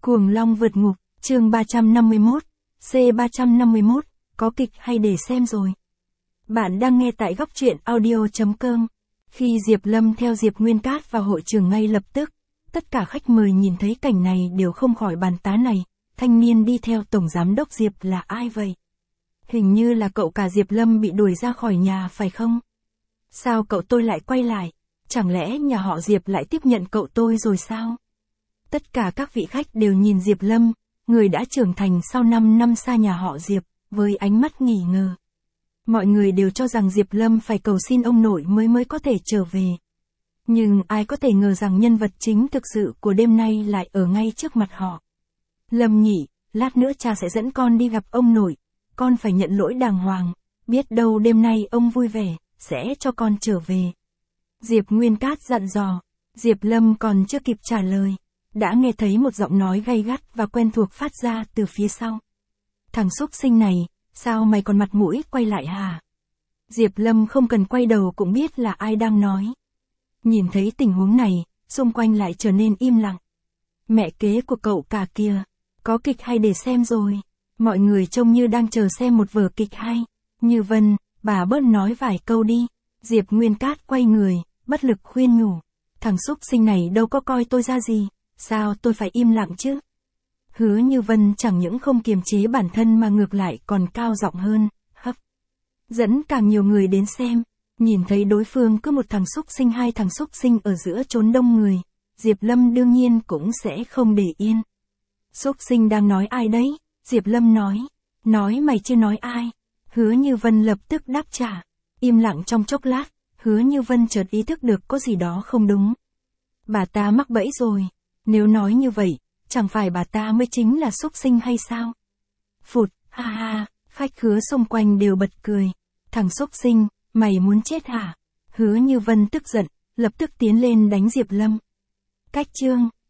Cuồng Long vượt ngục, chương 351, C351, có kịch hay để xem rồi. Bạn đang nghe tại góc truyện audio.com. Khi Diệp Lâm theo Diệp Nguyên Cát vào hội trường ngay lập tức, tất cả khách mời nhìn thấy cảnh này đều không khỏi bàn tán này, thanh niên đi theo Tổng Giám đốc Diệp là ai vậy? Hình như là cậu cả Diệp Lâm bị đuổi ra khỏi nhà phải không? Sao cậu tôi lại quay lại? Chẳng lẽ nhà họ Diệp lại tiếp nhận cậu tôi rồi sao? Tất cả các vị khách đều nhìn Diệp Lâm, người đã trưởng thành sau 5 năm xa nhà họ Diệp, với ánh mắt nghi ngờ. Mọi người đều cho rằng Diệp Lâm phải cầu xin ông nội mới có thể trở về. Nhưng ai có thể ngờ rằng nhân vật chính thực sự của đêm nay lại ở ngay trước mặt họ. Lâm nhỉ, lát nữa cha sẽ dẫn con đi gặp ông nội, con phải nhận lỗi đàng hoàng, biết đâu đêm nay ông vui vẻ, sẽ cho con trở về. Diệp Nguyên Cát dặn dò, Diệp Lâm còn chưa kịp trả lời, đã nghe thấy một giọng nói gay gắt và quen thuộc phát ra từ phía sau. Thằng xúc sinh này, sao mày còn mặt mũi quay lại hả? Diệp Lâm không cần quay đầu cũng biết là ai đang nói. Nhìn thấy tình huống này, xung quanh lại trở nên im lặng. Mẹ kế của cậu cả kia, có kịch hay để xem rồi. Mọi người trông như đang chờ xem một vở kịch hay. Như Vân, bà bớt nói vài câu đi. Diệp Nguyên Cát quay người, bất lực khuyên nhủ. Thằng xúc sinh này đâu có coi tôi ra gì, sao tôi phải im lặng chứ? Hứa Như Vân chẳng những không kiềm chế bản thân mà ngược lại còn cao giọng hơn, hấp dẫn càng nhiều người đến xem. Nhìn thấy đối phương cứ một thằng xúc sinh hai thằng xúc sinh ở giữa chốn đông người, Diệp Lâm đương nhiên cũng sẽ không để yên. Xúc sinh đang nói ai đấy? Diệp Lâm nói mày chưa nói ai. Hứa Như Vân lập tức đáp trả. Im lặng trong chốc lát, Hứa Như Vân chợt ý thức được có gì đó không đúng. Bà ta mắc bẫy rồi, nếu nói như vậy, chẳng phải bà ta mới chính là xúc sinh hay sao? Phụt, ha ha, khách khứa xung quanh đều bật cười. Thằng xúc sinh, mày muốn chết hả? Hứa Như Vân tức giận, lập tức tiến lên đánh Diệp Lâm. Cách chương